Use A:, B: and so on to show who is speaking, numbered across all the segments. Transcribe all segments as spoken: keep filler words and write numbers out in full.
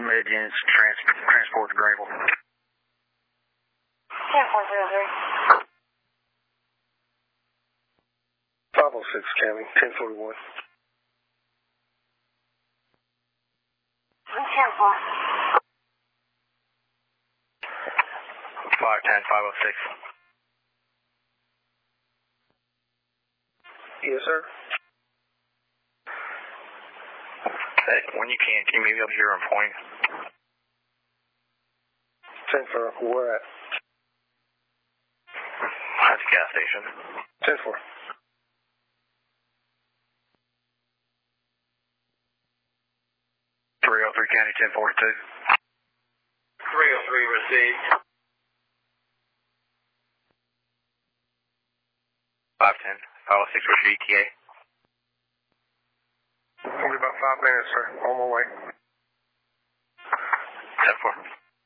A: Med units trans transport to Greenville.
B: ten four zero three.
C: five oh six County, ten forty-one.
B: ten four.
A: five ten, five oh six.
C: Yes, sir.
A: Hey, when you can, can you maybe up here and point?
C: ten four, where at?
A: At the gas station.
C: ten four.
A: three oh three County, ten forty-two.
D: three oh three received.
A: five ten, five oh six for G T A.
C: Only about five minutes, sir. On my way.
A: ten four.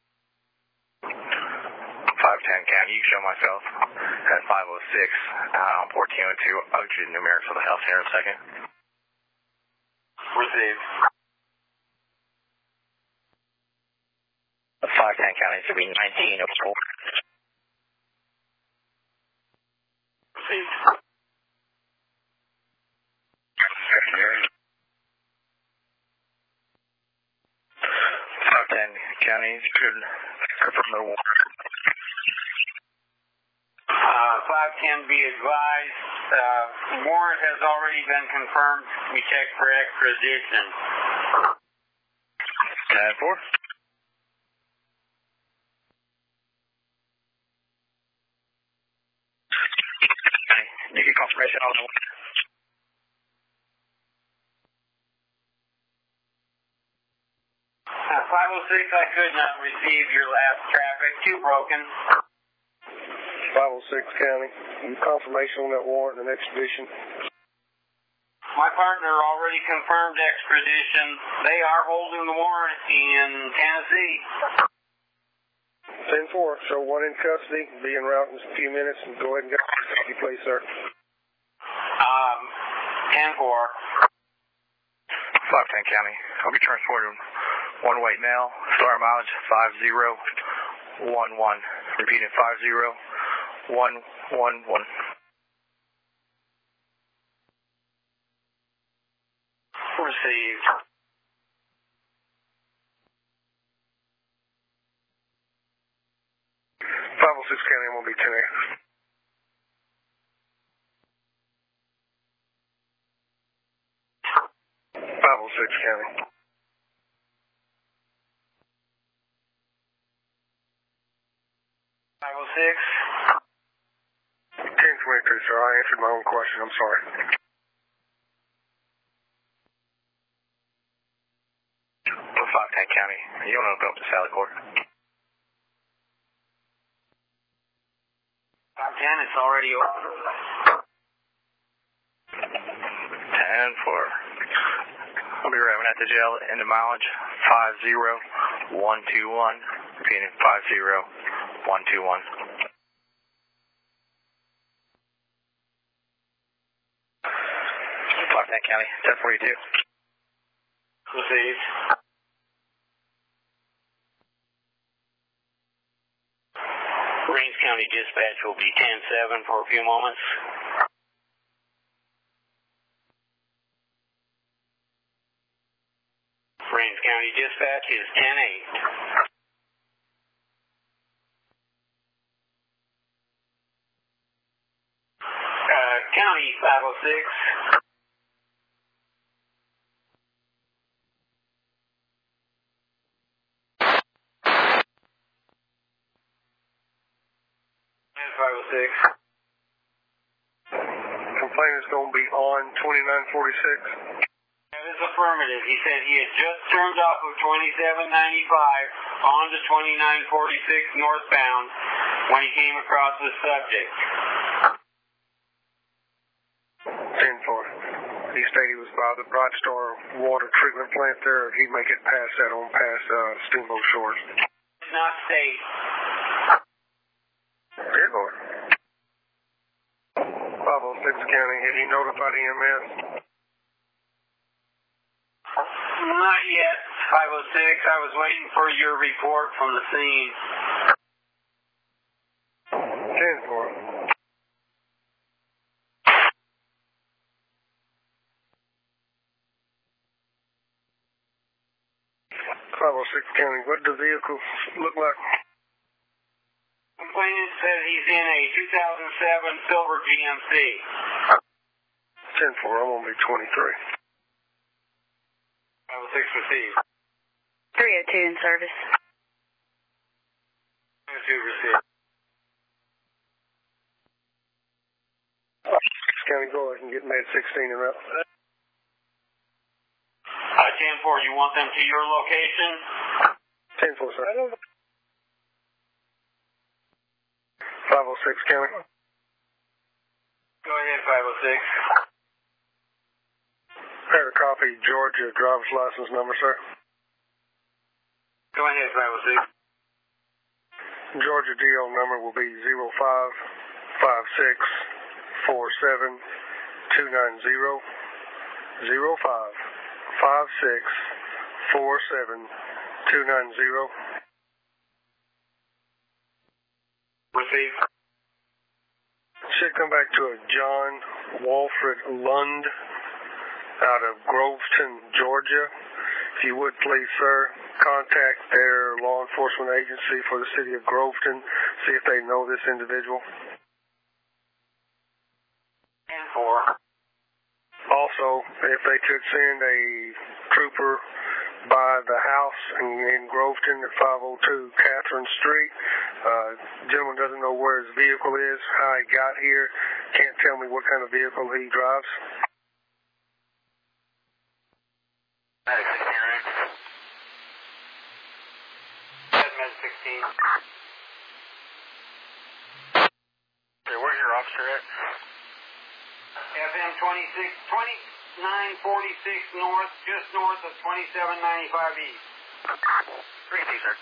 A: five ten County, you can show myself at five oh six uh, on fourteen oh two. I'll get you the numerics for the house here in a second.
D: Received.
A: five ten County, should be nineteen oh four.
D: Received.
A: five ten County, could confirm the water.
D: Uh, five ten, be advised, uh, warrant has already been confirmed. We checked for extradition.
A: ten four. You get confirmation on the one.
D: Uh, five oh six, I could not receive your last traffic. Two broken.
C: five oh six County. Confirmation on that warrant and extradition.
D: My partner already confirmed extradition. They are holding the warrant in Tennessee.
C: ten four, show one in custody. Be en route in a few minutes and go ahead and get to the custody place, sir.
D: Um, ten four.
A: five ten County, I'll be transported one way mail, star mileage five zero one one. Repeating five zero one one one.
D: Received.
C: five oh six County, I'm going to be ten A. five oh six County.
D: five oh six.
C: ten twenty-two, sir. I answered my own question. I'm sorry.
A: five ten County, you don't open up to Sally Court.
D: five ten, it's already open.
A: ten four. I'll be arriving at the jail in the mileage five zero one two one. Repeating five zero one two one. five ten County, ten forty-two.
D: Received. Range County Dispatch will be ten seven for a few moments. Range County Dispatch is ten eight. Uh, County five oh six. five oh six.
C: Complaint is going to be on twenty-nine forty-six.
D: That is affirmative. He said he had just turned off of twenty-seven ninety-five onto twenty-nine forty-six northbound when he came across the subject.
C: ten four. He stated he was by the Bright Star water treatment plant there. He'd make it past that on past uh, Steamboat Shores.
D: Did not state.
C: Dear Lord. five oh six County, have you notified E M S?
D: Not yet. five oh six, I was waiting for your report from the scene.
C: ten four. five oh six County, what do vehicles look like?
D: Complainant says he's in a two thousand seven Silver G M C.
C: ten four, I'm going to be twenty-three.
D: five oh six received.
B: three oh two in service.
D: three oh two received.
C: six County, go ahead and get med sixteen in route.
D: Uh, ten four, you want them to your location?
C: ten four, sir. five oh six County.
D: Go ahead, five oh six.
C: Prepare a copy, Georgia driver's license number, sir.
D: Go ahead, five oh six.
C: Georgia D O number will be zero five five six four seven two nine zero zero five five six four seven two nine zero.
D: Receive.
C: Should come back to a John Walfred Lund out of Groveton, Georgia. If you would please, sir, contact their law enforcement agency for the city of Groveton, see if they know this individual.
D: ten four.
C: Also, if they could send a trooper by the house in, in Groveton at five oh two Catherine Street. Uh, gentleman doesn't know where his vehicle is, how he got here, can't tell me what kind of vehicle he drives.
D: Med sixteen, right? Med sixteen.
A: Okay, where's your officer at?
D: F M twenty-six, twenty-nine forty-six north, just north of twenty-seven ninety-five east.
A: three two, sir.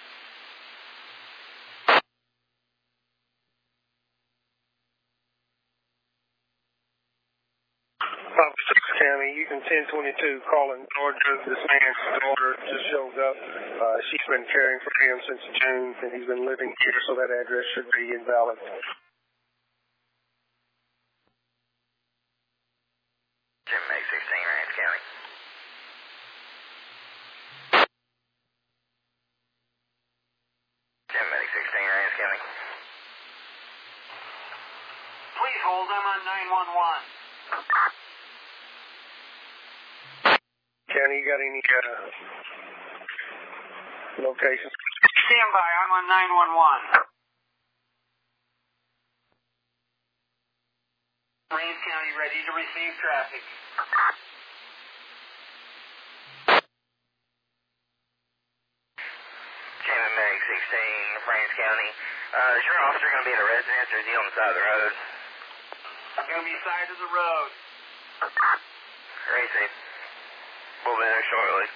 C: five oh six County, you can ten twenty-two call in Georgia. This man's daughter just showed up. Uh, she's been caring for him since June, and he's been living here, so that address should be invalid.
A: Jim Meg sixteen, Ranch County. Jim Meg sixteen, Ranch County.
D: Please hold them on nine one one.
C: County, you got any uh, locations?
D: Stand by, I'm on nine one one. Rains County ready to receive traffic.
A: Jim Meg sixteen, Ranch County. Uh, is your officer going to be in a residence or is he on the side of the road?
D: Gonna be side of the road.
A: Racing. We'll be there shortly.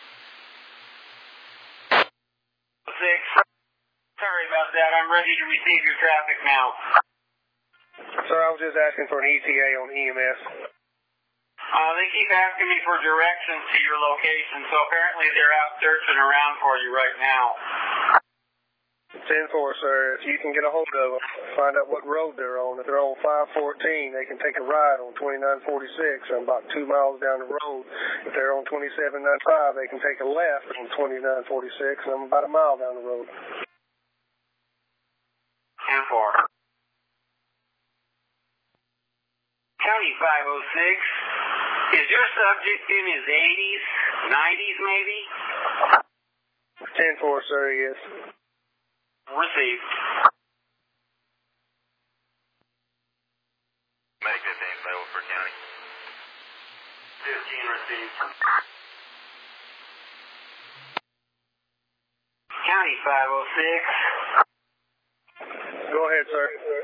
D: Six. Sorry about that. I'm ready to receive your traffic now.
C: Sir, I was just asking for an E T A on E M S.
D: Uh, they keep asking me for directions to your location, so apparently they're out searching around for you right now.
C: ten four, sir. If you can get a hold of them, find out what road they're on. If they're on five fourteen, they can take a ride on twenty-nine forty-six. I'm about two miles down the road. If they're on twenty-seven ninety-five, they can take a left on twenty-nine forty-six, and I'm about a mile down the road.
D: ten four. County five oh six. Is your subject in his eighties, nineties maybe?
C: ten four, sir, yes.
D: Received.
A: Medic fifteen, Battleford County.
D: fifteen received. County five oh six.
C: Go ahead, sir.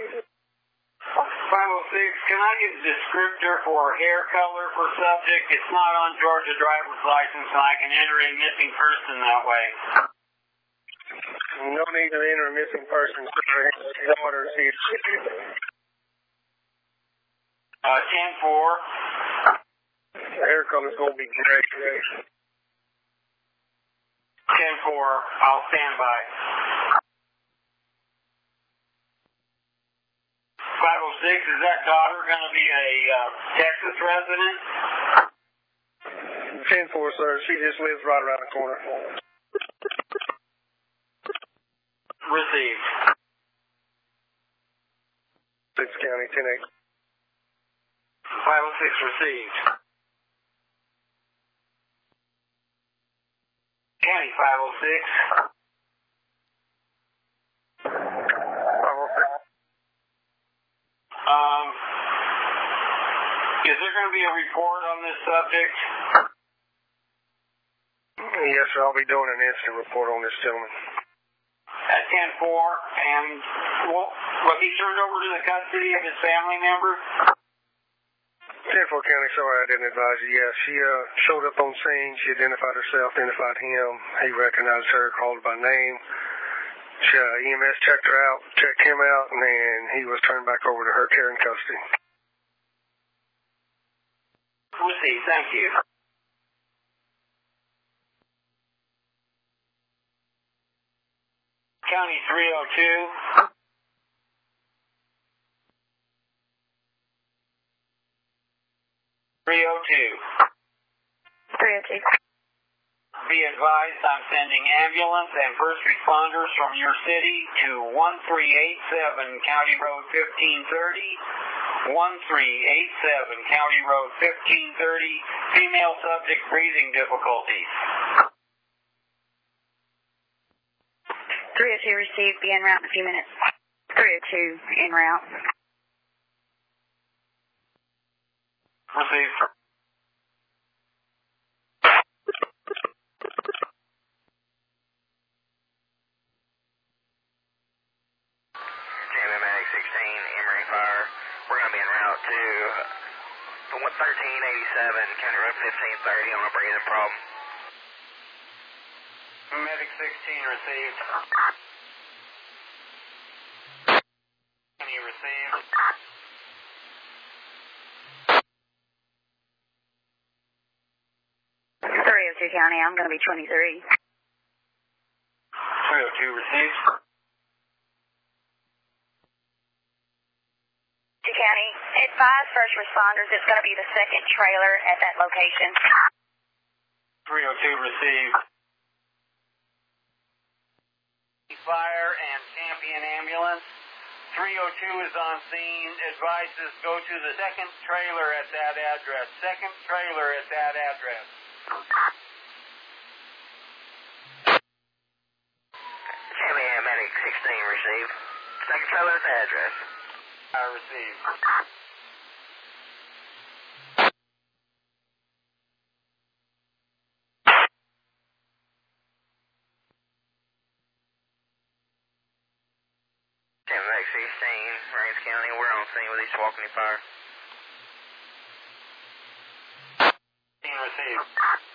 D: five oh six, can I get a descriptor for hair color for subject? It's not on Georgia driver's license, and I can enter a missing person that way.
C: No need to enter a missing person, sir. His daughter's here.
D: Uh, ten four.
C: The hair color's going to be gray.
D: ten four, I'll stand by. five oh six, is that daughter going to be a uh, Texas resident?
C: ten four, sir. She just lives right around the corner.
D: Received.
C: six County, ten eight.
D: five oh six received. County five oh six.
C: five oh six.
D: Um, is there going to be a report on this subject?
C: Yes, sir. I'll be doing an incident report on this gentleman.
D: At ten four, and well, was he turned over to the custody of his family member?
C: ten four County, sorry I didn't advise you. Yes, she uh, showed up on scene. She identified herself, identified him. He recognized her, called her by name. She, uh, E M S checked her out, checked him out, and then he was turned back over to her care and custody.
D: Received, thank you. County three oh two. three oh two.
B: three oh two.
D: Be advised, I'm sending ambulance and first responders from your city to one three eight seven County Road fifteen thirty. one three eight seven County Road fifteen thirty. Female subject breathing difficulties.
B: three oh two received. Be en route in a few minutes. three oh two en route.
D: Received.
E: sixteen, Emory Fire. We're going to be en route to thirteen eighty-seven, County Road fifteen thirty on a breathing problem.
D: Medic sixteen received. Any received?
B: three oh two County, I'm going to be twenty-three.
D: three oh two received.
B: County, advise first responders it's going to be the second trailer at that location.
D: three oh two received. Fire and Champion Ambulance. three oh two is on scene. Advises go to the second trailer at that address. Second trailer at that address.
E: Champion Medic sixteen received. Second trailer at the address.
D: I received.
E: Champion Medic sixteen, Rains County. We're on scene with East Walkeny Fire.
D: Received.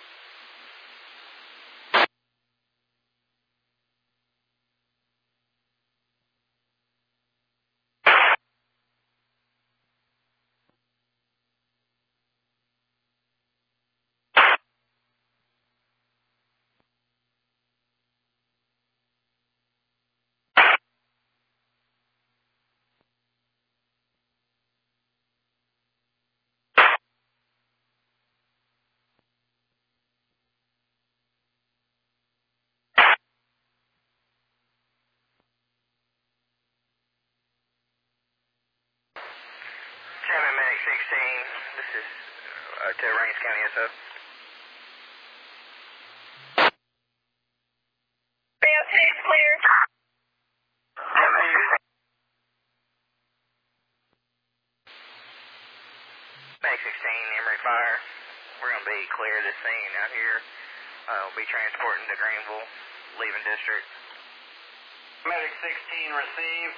E: Champion Medic sixteen, this is uh, to Rains County S O.
B: three oh six clear.
E: Medic sixteen, Emory Fire. We're going to be clear of this scene out here. Uh, we'll be transporting to Greenville, leaving district.
D: Medic sixteen received.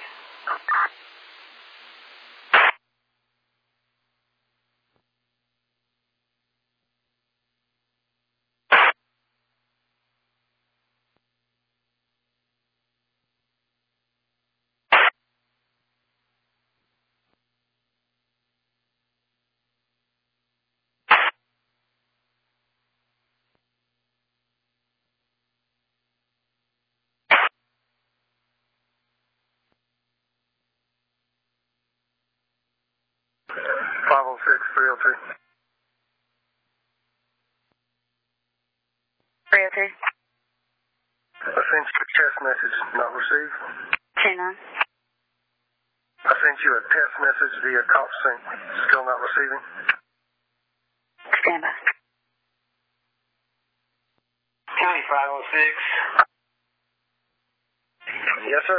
C: five oh six, three oh two.
B: three oh two.
C: I sent you a test message, not received.
B: two nine.
C: I sent you a test message via CopSync, still not receiving.
B: Stand by.
D: County five oh six.
C: Yes, sir.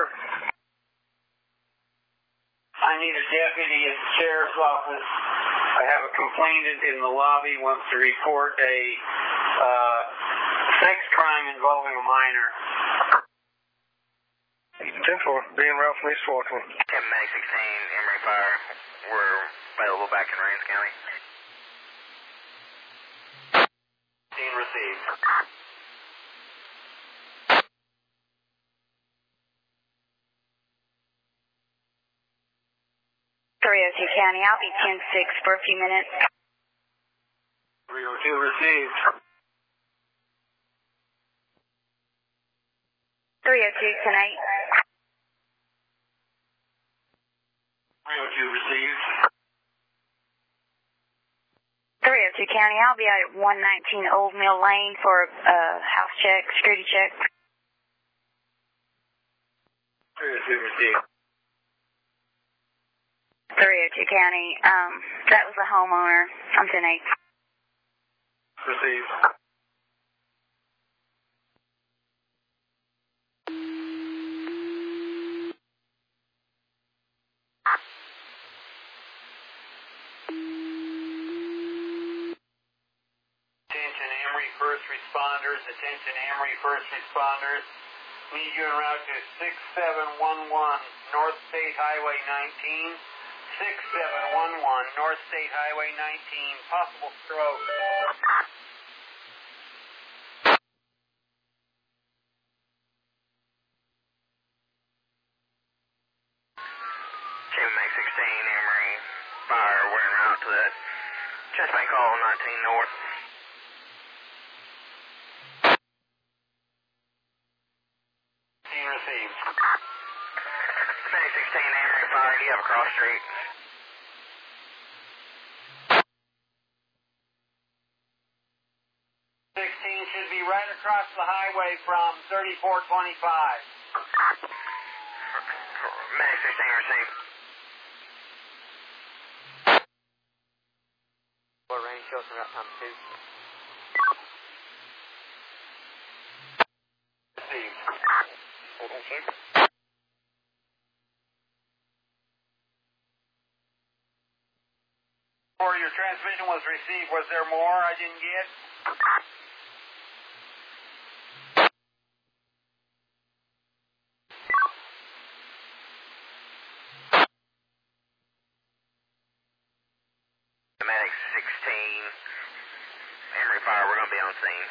D: I need a deputy at the sheriff's office. I have a complainant in the lobby, wants to report a uh, sex crime involving a minor.
C: ten four, being Ralph from East Walton.
E: ten Medic sixteen, Emory Fire. We're available back in Rains County.
D: Scene received.
B: three oh two County, I'll be ten six for a few minutes.
D: three oh two received.
B: three oh two tonight.
D: three oh two received.
B: three oh two County, I'll be out at one nineteen Old Mill Lane for a uh, house check, security check.
D: three oh two received.
B: three oh two County, um, that was the homeowner. I'm ten eight.
D: Received. Attention Emory first responders, attention Emory first responders. Need you en route to six seven one one North State Highway nineteen. six seven one one North State Highway nineteen. Possible stroke.
E: ten Medic sixteen, Emory Fire. We're en route to that chest bank call nineteen North.
D: Scene received.
E: Medic sixteen, Emory Fire. Do you have a cross street?
D: sixteen should be right across the highway from thirty-four twenty-five.
E: Medic sixteen received.
F: What range shows from time two?
D: Received.
E: Hold on, sir.
D: Before your transmission was received, was there more I didn't get?
E: Medic sixteen, Emory Fire. We're going to be on scene.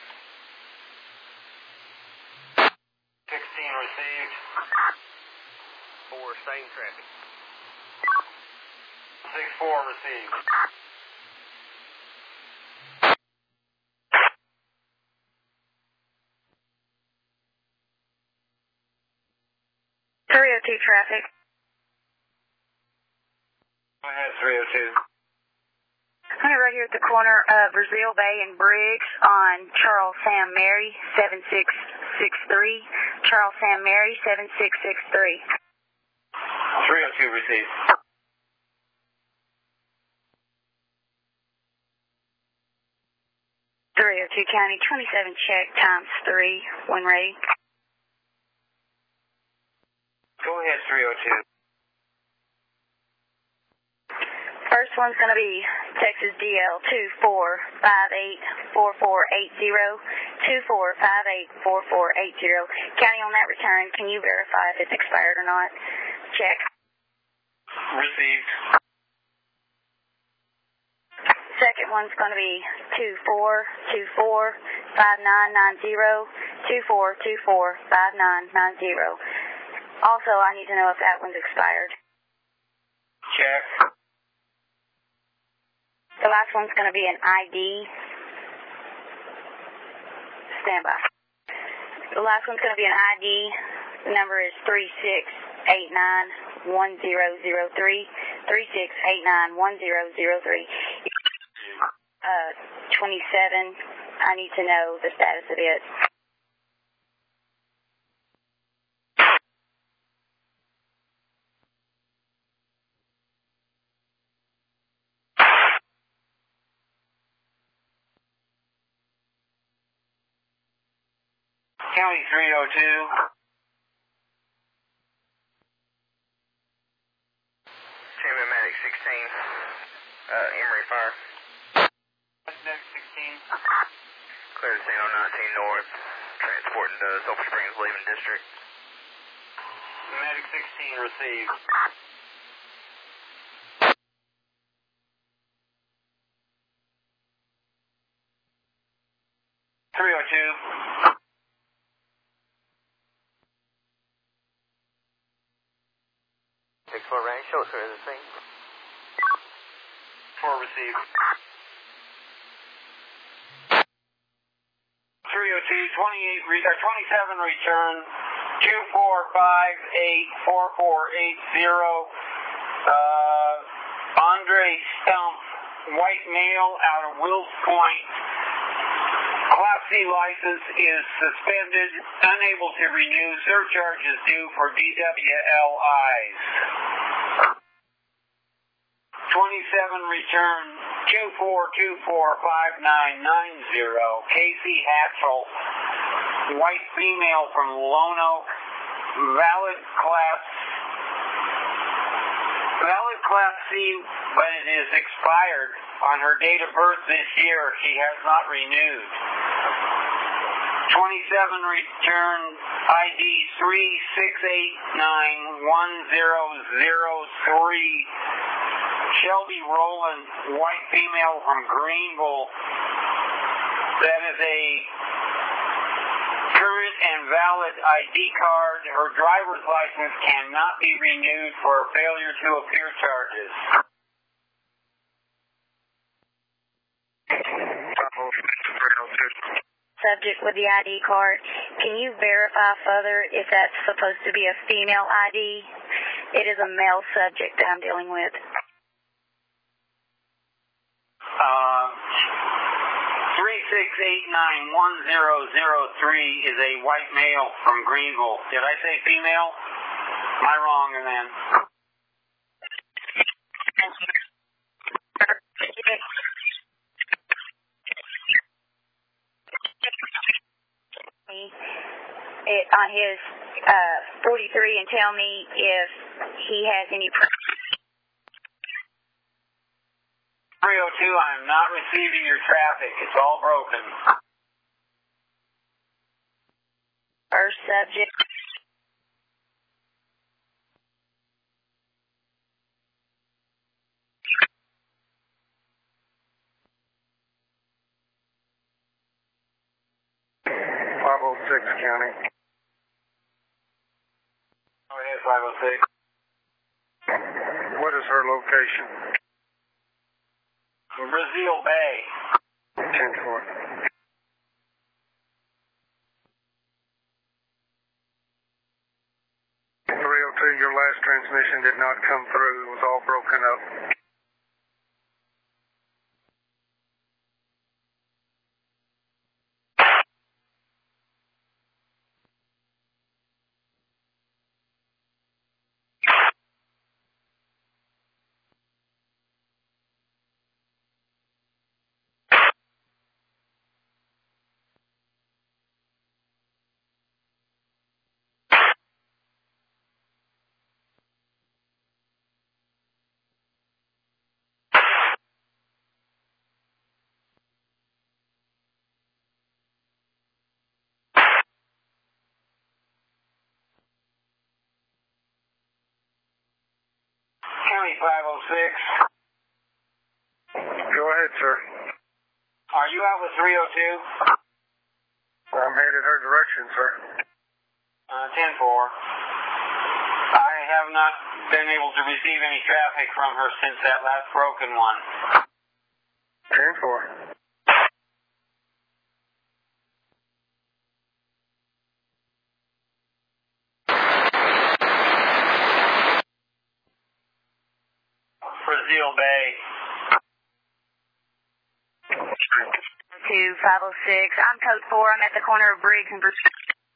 D: sixteen received.
F: Four, same traffic.
D: six four received.
B: three oh two traffic.
D: Go ahead, three oh two.
B: I'm right here at the corner of Brazil Bay and Briggs on Charles Sam Mary, seven six six three. Charles Sam Mary, seven six six three.
D: three oh two received.
B: three oh two County, twenty-seven check times three, when ready.
D: Go ahead, three oh two.
B: First one's going to be Texas D L two four five eight four four eight zero, two four five eight four four eight zero. County, on that return, can you verify if it's expired or not? Check.
D: Received.
B: Second one's going to be two four two four five nine nine zero, two four two four five nine nine zero. Also, I need to know if that one's expired.
D: Check.
B: The last one's going to be an I D. Stand by. The last one's going to be an I D. The number is three six eight nine one zero zero three, three six eight nine, one zero zero three. Uh, twenty-seven, I need to know the status of it.
D: County three oh two.
E: Chamber Medic sixteen. Uh, Emory Fire.
D: Medic sixteen.
E: Clear to scene on nineteen North. Transporting to Sulphur Springs, leaving district.
D: Medic sixteen received. three oh two.
F: six four range, show us where the scene.
D: four received. three oh two, twenty-eight, re- or twenty-seven return, two four five eight, four four eight zero. Uh, Andre Stump, white male out of Wills Point. Class C license is suspended, unable to renew. Surcharge is due for D W L Is. twenty-seven return, two four two four five nine nine zero. Casey Hatchell, white female from Lone Oak, valid class, valid class C, but it is expired on her date of birth this year. She has not renewed. twenty-seven return, I D three six eight nine one zero zero three. Shelby Rowland, white female from Greenville. That is a current and valid I D card. Her driver's license cannot be renewed for failure to appear charges.
B: Subject with the I D card. Can you verify further if that's supposed to be a female I D? It is a male subject that I'm dealing with.
D: Uh, three six eight nine one zero zero three is a white male from Greenville. Did I say female? Am I wrong then?
B: It, on his uh, forty-three and tell me if he has any.
D: three oh two, I'm not receiving your traffic. It's all broken.
B: First subject.
C: five oh six County.
D: Go ahead, five oh six.
C: What is her location?
D: Brazil Bay.
C: ten four. three oh two, your last transmission did not come through. It was all broken up.
D: County five oh six.
C: Go ahead, sir.
D: Are you out with three oh two?
C: I'm headed her direction, sir.
D: Uh, ten four. I have not been able to receive any traffic from her since that last broken one.
C: ten four.
D: Brazil Bay.
B: To five oh six. I'm code four. I'm at the corner of Briggs and Brazil.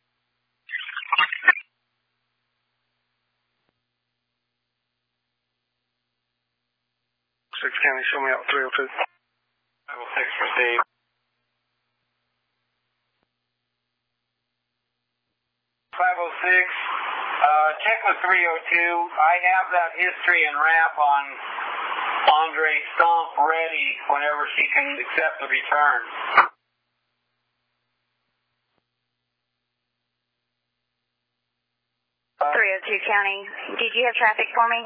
C: six County, show me out three oh two.
D: five oh six received. five oh six, uh, check with three oh two. I have that history and wrap on Andre Stomp ready whenever she can accept the return.
B: three oh two County, did you have traffic for me?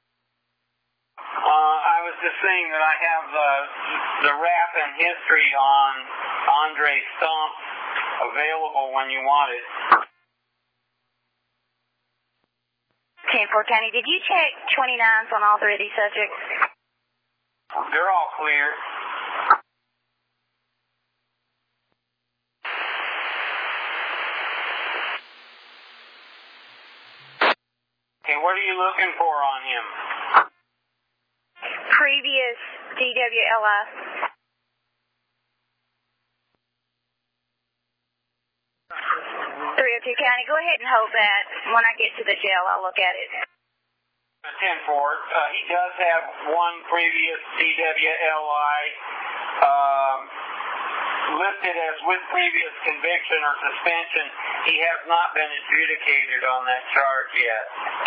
D: Uh, I was just saying that I have the the wrap and history on Andre Stomp available when you want it.
B: ten four County, did you check twenty-nines on all three of these subjects?
D: They're all clear. Okay, what are you looking for on him?
B: Previous D W L I. three oh two County, go ahead and hold that. When I get to the jail, I'll look at it.
D: ten four, uh, he does have one previous D W L I um, listed as with previous conviction or suspension. He has not been adjudicated on that charge yet.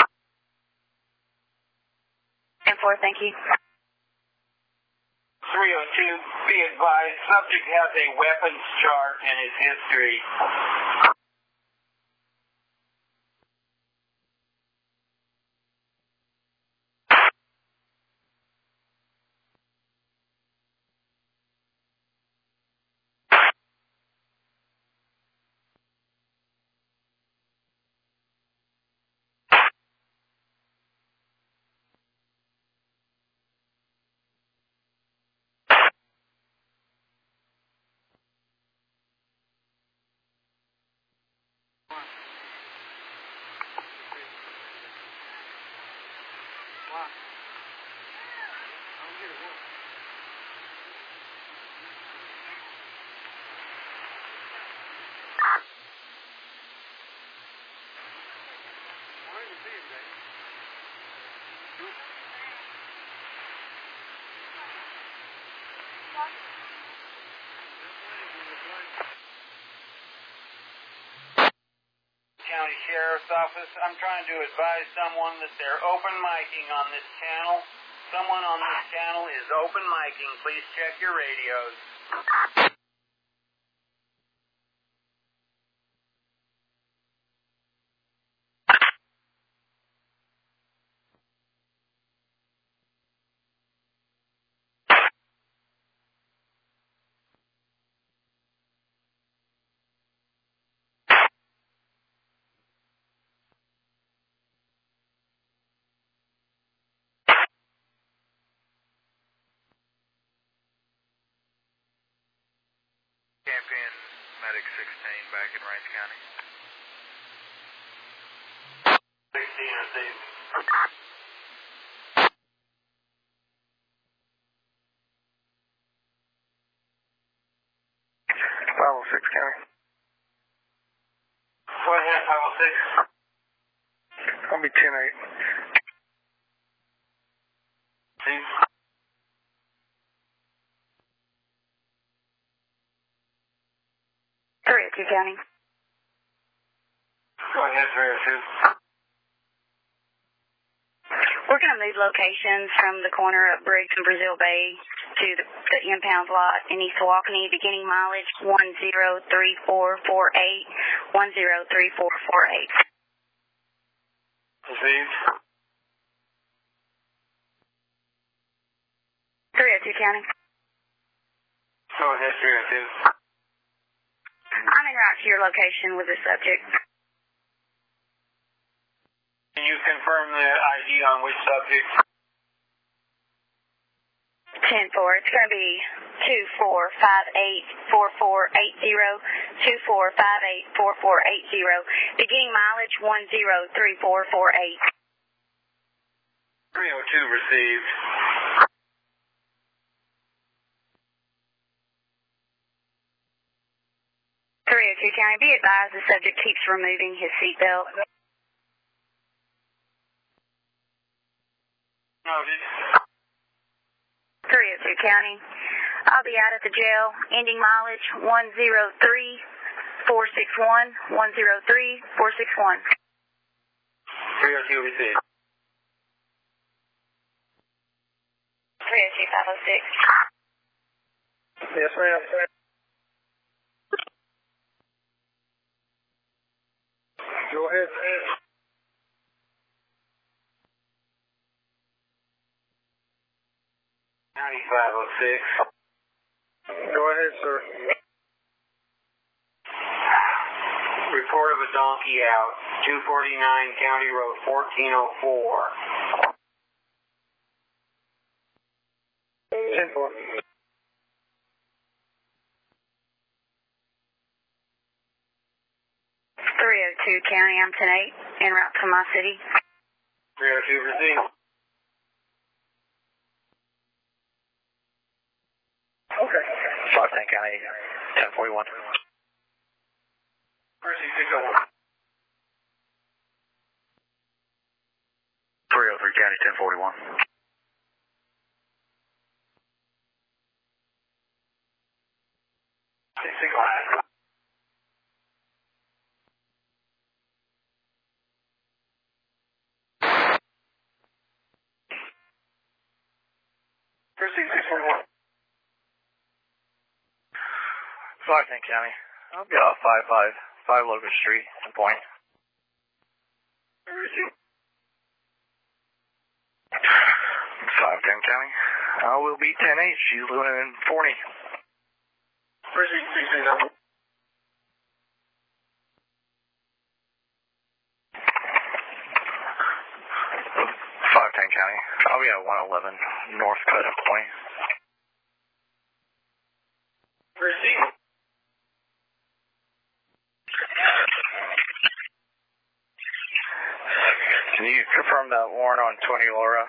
B: ten four, thank you.
D: three oh two, be advised, subject has a weapons charge in his history. County Sheriff's Office. I'm trying to advise someone that they're open micing on this channel. Someone on this channel is open micing. Please check your radios.
G: Champion Medic sixteen back in Range County.
D: sixteen received.
C: five oh six County.
D: Go ahead, five oh six.
C: I'll be ten eight.
D: Steve.
B: three oh two County.
D: Go ahead, three oh two.
B: We're going to move locations from the corner of Briggs and Brazil Bay to the, the impound lot in East Walkeny, beginning mileage one zero three four four eight, one zero three four four eight.
D: Received.
B: three oh two County.
D: Go ahead, three oh two.
B: I'm en route to your location with the subject.
D: Can you confirm the I D on which subject?
B: ten four, it's going to be two four five eight four four eight zero, two four five eight four four eight zero, beginning mileage one zero three four four eight.
D: three oh two received.
B: County, be advised the subject keeps removing his seatbelt.
D: Noted.
B: three oh two County. I'll be out at the jail, ending mileage one zero three four six one, one zero three four six one.
D: three oh two received.
B: three oh two five oh six.
C: Yes, ma'am. Go ahead.
D: ninety-five oh six.
C: Go ahead, sir.
D: Report of a donkey out. two forty-nine County Road fourteen oh four.
C: ten four.
B: three oh two County, I'm ten eight, en route to my city.
D: three oh two received.
C: Okay.
A: five ten County, ten forty-one.
D: Mercy six oh one.
A: three oh three County, ten forty-one.
D: six oh one. Mercy six oh one.
A: five ten County. I'll be off five five five Logan Street, and point. five ten County. I will be ten eight. She's living in forty.
D: Mercy six oh one.
A: five ten County. I'll be at one eleven North Cut and Point.
D: Mercy.
A: Can you confirm that warrant on Tony Laura?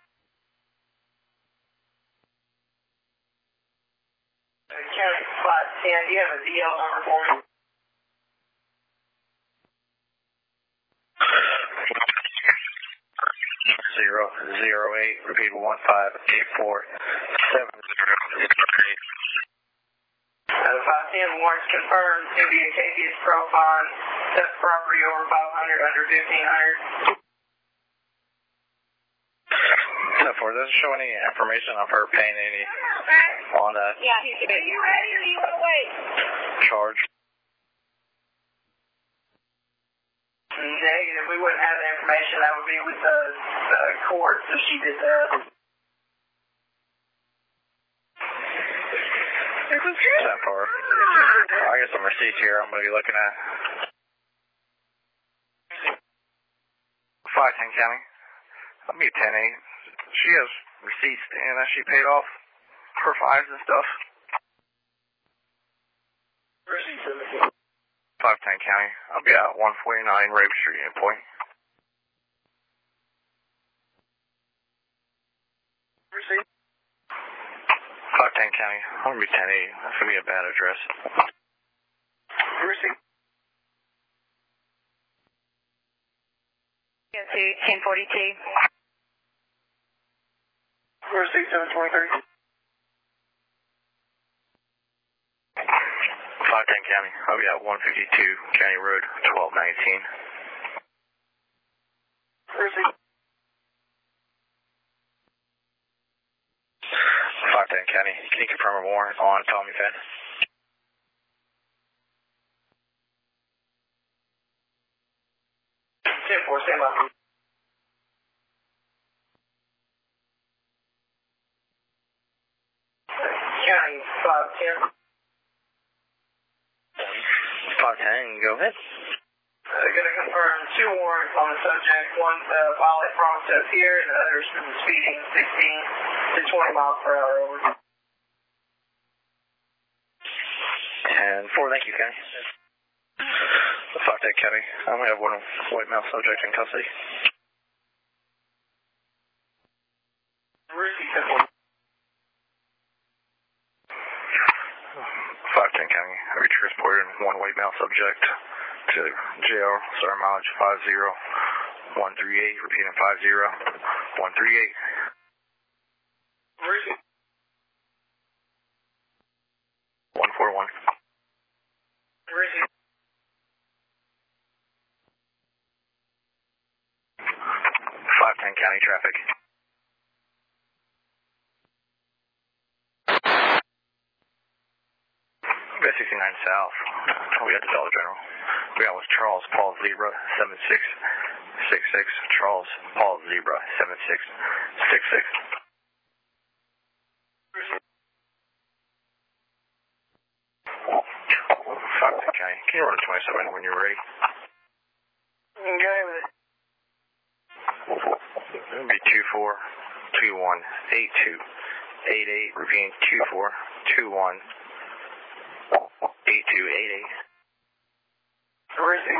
D: County five ten, do you have a D L number for me?
A: Zero zero eight. Repeat one five eight four seven zero eight.
D: Uh, five ten warrants confirmed. India K P S profile. Theft property over five hundred, under fifteen hundred.
A: So for doesn't show any information of her paying any on that
B: Yeah, are you ready or do you want to wait?
A: charge.
D: Negative. We wouldn't have the information. That would be with the uh, court if she did that.
A: That far. I got some receipts here I'm going to be looking at. five ten County. I'll be ten eight. She has receipts and that she paid off her fives and stuff. five ten County. I'll be at one forty-nine Rape Street in Point. five ten County. I'm going to be ten eight. That's going to be a bad address.
B: Go to ten forty-two.
D: Receipt seven twenty-three.
A: five ten County. I'll be at one fifty-two County Road, twelve nineteen.
D: Receipt.
A: five ten County. Can you confirm a warrant on Tommy Fenn?
D: ten four, stand by. County five ten.
A: five ten, go ahead.
D: Uh, going to confirm two warrants on the subject. One uh, violent process here, and the other is speeding sixteen to twenty miles per hour over.
A: And four, thank you, County. five ten County. I'm going to have one white male subject in custody. five ten County. I'll be transported in one-way mail subject to jail. Start mileage five zero one three eight, repeating five zero one three eight.
C: Where is it?
A: one four one.
C: Where is it?
A: five ten county traffic. We got sixty-nine south. We got the Dollar General. We got was Charles Paul Zebra seven six six six. Charles Paul Zebra seven six six six. Foxton County. Can you run to twenty-seven when you're ready?
C: Okay with it.
A: It'll be two four two one eight two eight eight. Repeating two four two one eight two eight eight.
C: Where is it?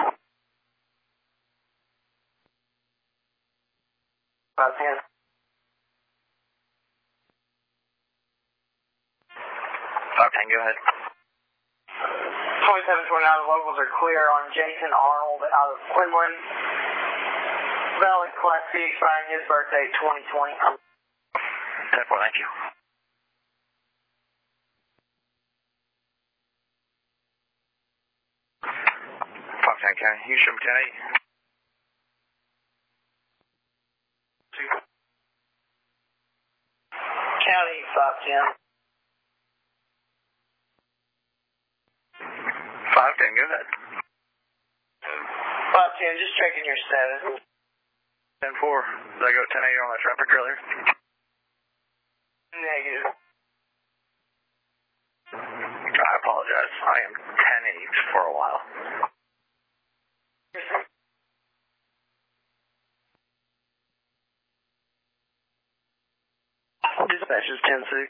C: five ten.
A: five ten, go ahead.
D: twenty-seven twenty-nine, the locals are clear on Jason Arnold out of Quinlan. Valid Class C expiring his birthday, twenty twenty.
A: ten four, thank you. five ten County, you show me ten eight.
D: County, five ten.
A: five ten, go ahead.
D: five ten, just checking your status.
A: ten four, did I go ten eight on that traffic earlier?
D: Negative.
A: I apologize. I am ten eight for a while. Dispatch is ten six.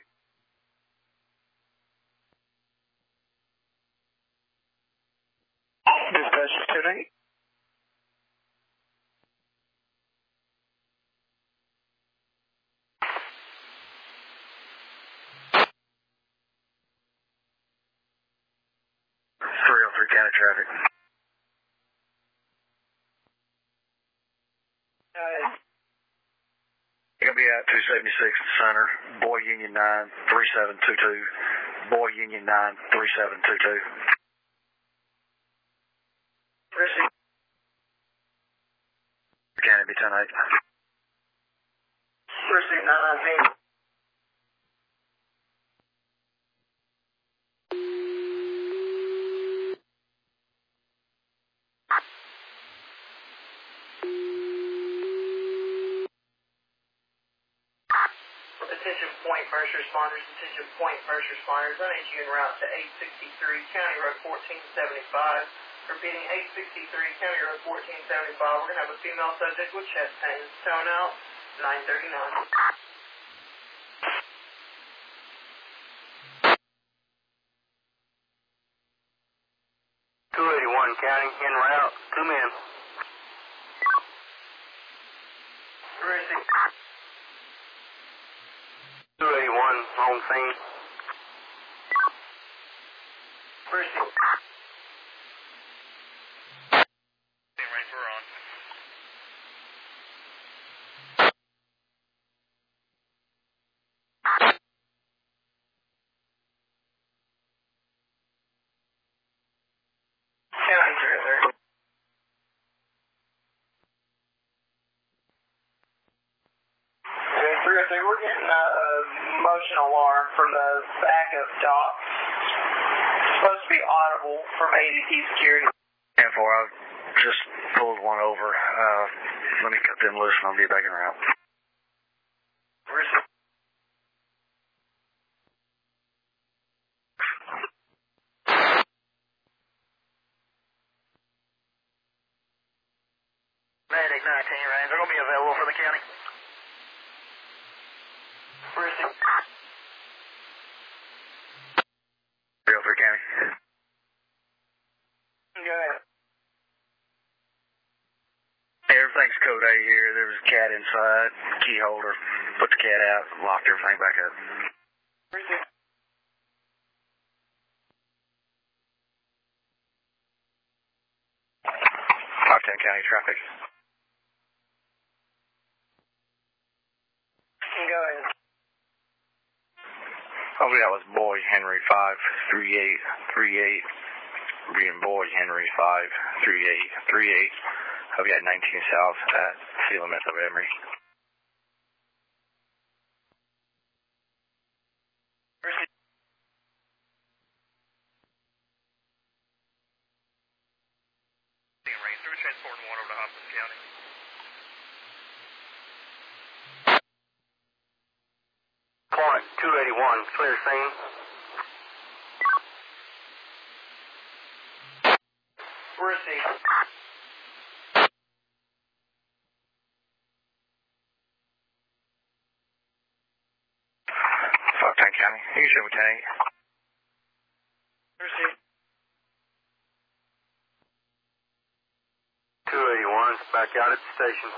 A: Dispatch is ten eight. three oh three county traffic.
D: Uh,
A: You're going to be at two seventy-six Center, Boy Union nine three seven two two. Boy Union nine three seven two two.
D: Receive.
A: County be ten eight.
D: Receive nine nineteen. Attention point first responders, attention point first responders. I need you en route to eight sixty-three County Road fourteen seventy-five. Repeating, eight sixty-three County Road fourteen seventy-five. We're going to have a female subject with chest pains. Tone out, nine thirty-nine.
F: two eighty-one County, en route, two men.
D: Receive.
F: two eighty-one, on scene.
D: Receive.
G: Same range we're on.
D: County trailer. Okay, three oh three, we're getting a motion alarm from the backup dock. It's supposed to be audible from A D T security.
A: ten four, I just pulled one over. Uh, let me cut them loose and I'll be back in route.
D: Receive.
F: Medic nineteen range, they're going to be available for the county.
D: Receive.
A: three oh three County.
D: Go ahead.
A: Hey, everything's code A here. There was a cat inside, key holder. Put the cat out, locked everything back up.
D: Receive.
A: ten County traffic.
C: Go ahead.
A: Oh, that was Boy Henry five three eight three eight. Being Boy Henry five three eight three eight. I've got nineteen south at city limits of Emory.
G: Range three, transporting one over to Hopkins County.
F: Point two eighty-one, clear scene.
C: Receive.
A: Fuck ten County. You can show me ten eight.
C: Receive.
F: two eighty-one, back out at the station.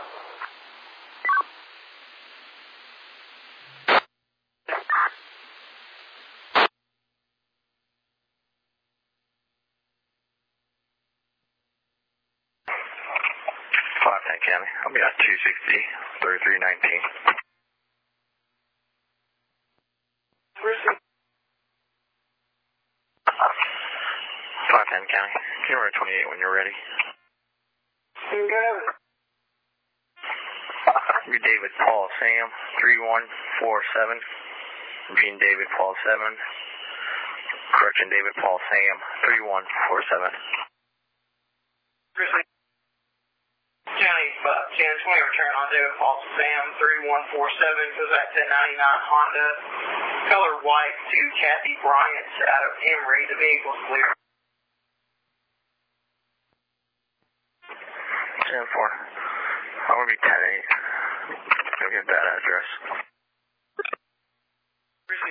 A: five ten County. I'll be at two sixty thirty-three nineteen.
C: Receive.
A: five ten County. Can you run twenty-eight when you're ready?
C: Go ahead.
A: Be David Paul Sam three one four seven. Being David Paul seven. Correction, David Paul Sam three one four seven.
C: Receive.
D: County, uh, ten twenty, return on David Paul Sam three one four seven, goes back to ninety-nine Honda, color white to Kathy Bryant out of Emory. The vehicle's clear.
A: ten four. I'm going to be ten eight. Go get that address.
C: Receive.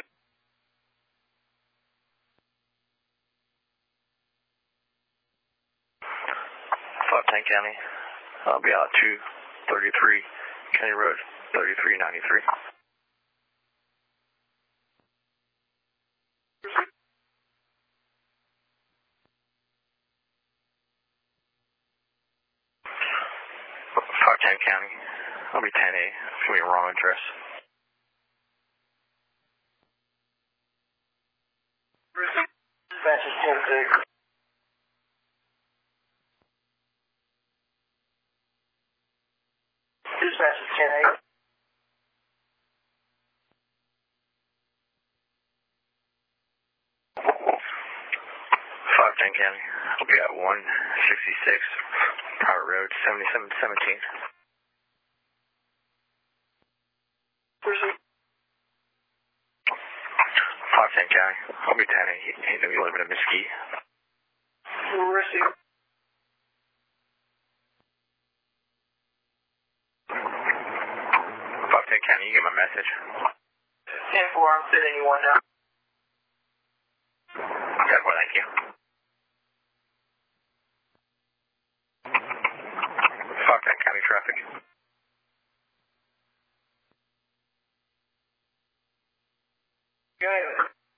A: five ten County. I'll be out two thirty-three County Road thirty-three ninety-three. five ten County. I'll be ten eight. It's going to be a wrong address.
C: Receive. Dispatch is ten six. Dispatch is ten eight.
A: five ten County. I'll be at one sixty-six Private Road seventy-seven seventeen.
C: Receive.
A: five ten County. I'll be ten eight. He, he's going to be living in Mesquite.
C: Receive.
A: five ten County, you get my message.
D: ten four, I'm sending you one now.
A: Okay, well, thank you. five ten County traffic.
C: Go ahead.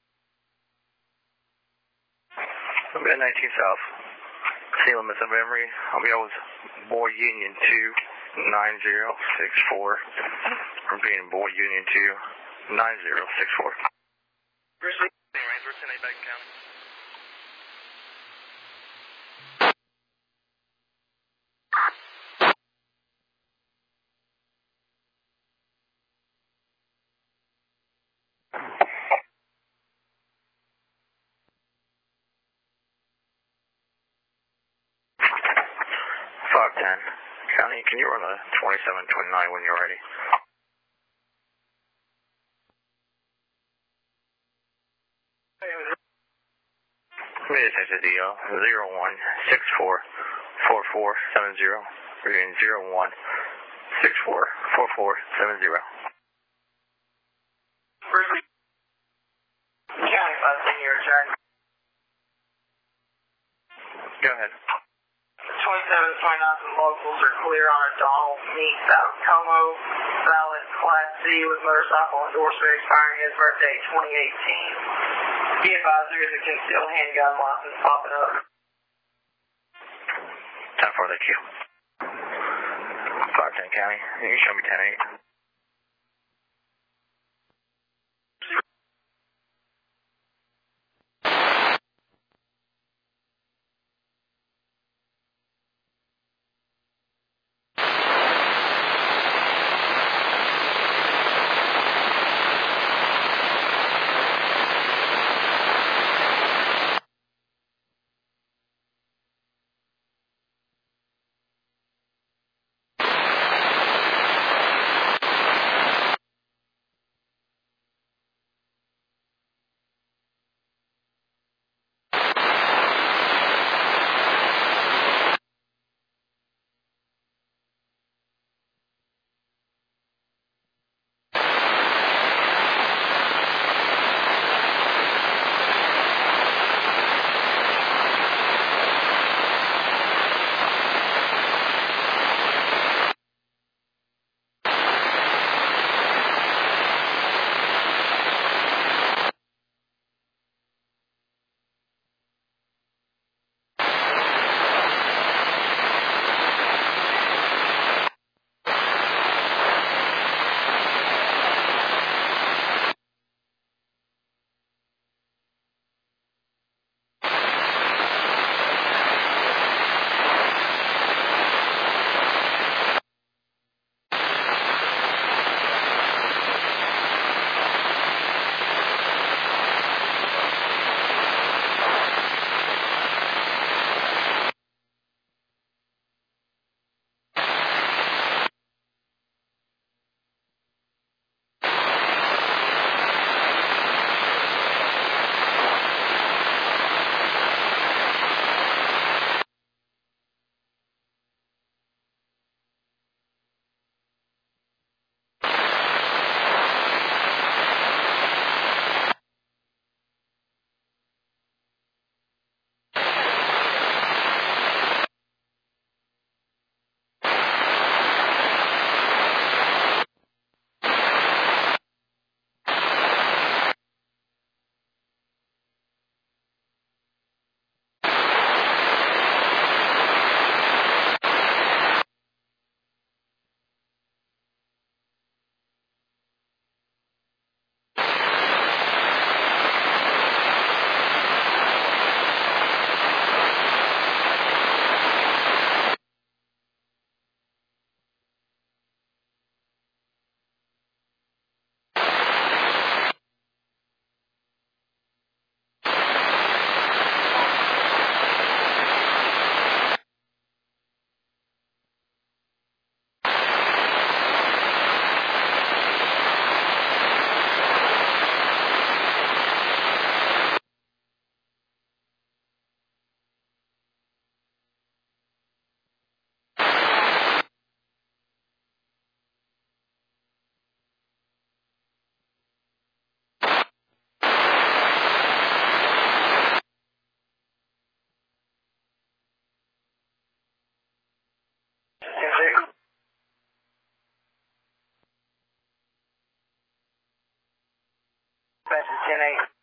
A: I'll be at nineteen South. City limits of Emory. I'll be out with Boy Union two nine zero six four. I'm being Boy Union two nine zero six four.
C: Receive.
G: Range, we're ten eight back in county.
A: five ten County, can you run a twenty-seven twenty-nine when you're ready? Let me just take the deal. zero one six four four four seven zero. We're doing zero one six four four four seven zero.
D: Receive. County, if I send you a return.
A: Go ahead.
D: twenty-seven twenty-nine and locals are clear on a Donald Meek, South Como, valid Class C with motorcycle endorsement expiring his birthday twenty eighteen. Be advised there is a concealed handgun license popping up.
A: Time for thank you. ten County. You can show me ten eight.
F: ten eight.